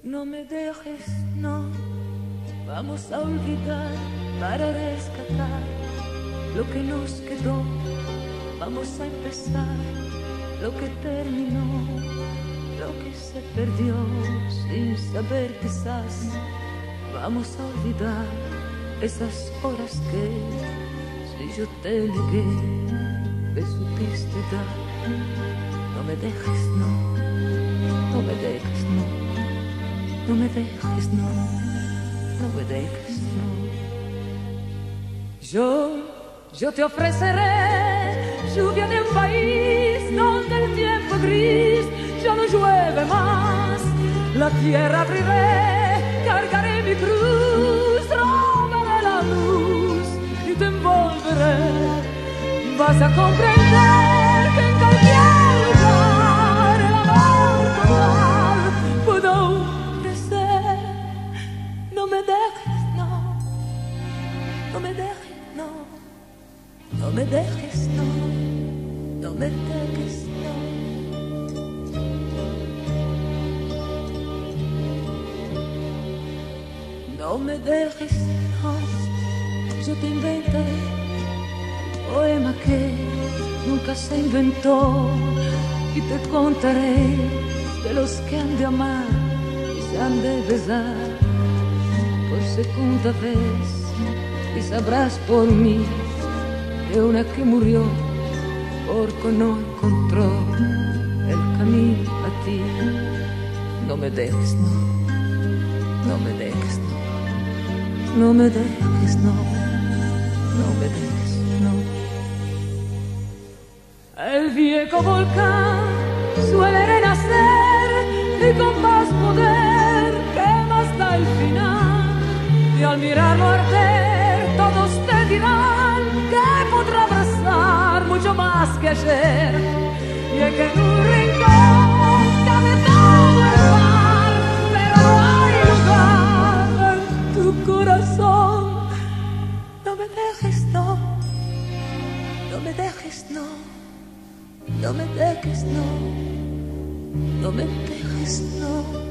No me dejes, no, vamos a olvidar para rescatar lo que nos quedó. Vamos a empezar lo que terminó, lo que se perdió sin saber quizás. Vamos a olvidar esas horas que si yo te negué, me supiste dar. No me dejes, no, no me dejes, no. No me dejes, no, no me dejes, no. Yo te ofreceré lluvia de un país donde el tiempo gris ya no llueve más. La tierra abriré, cargaré mi cruz, robaré la luz y te envolveré. Vas a comprender que en cualquier lugar el amor total puedo. No me dejes, no, no me dejes, no, no me dejes, no, no me dejes, no. No me dejes, no, yo te inventaré un poema que nunca se inventó y te contaré de los que han de amar y se han de besar por segunda vez, y sabrás por mí de una que murió porque no encontró el camino a ti. No me dejes, no, no me dejes, no, no me dejes, no, no me dejes, no. El viejo volcán suele renacer y con más poder quema hasta el final. Y al mirarlo arder, todos te dirán que podrá abrazar mucho más que ayer. Y es que en un rincón cabe todo el mal, pero hay lugar en tu corazón. No me dejes, no, no me dejes, no, no me dejes, no, no me dejes, no.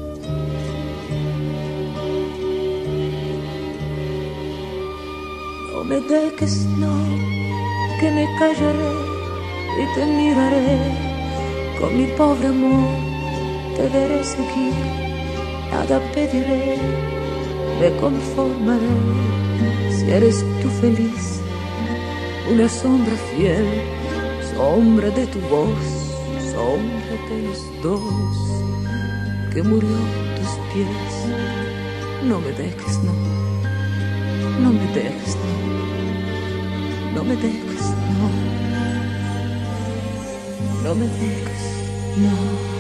No me dejes, no, que me callaré y te miraré. Con mi pobre amor te veré seguir, nada pediré, me conformaré. Si eres tú feliz, una sombra fiel, sombra de tu voz, sombra de los dos, que murió en tus pies. No me dejes, no, no me dejes, no, no me dejes, no, no me dejes, no.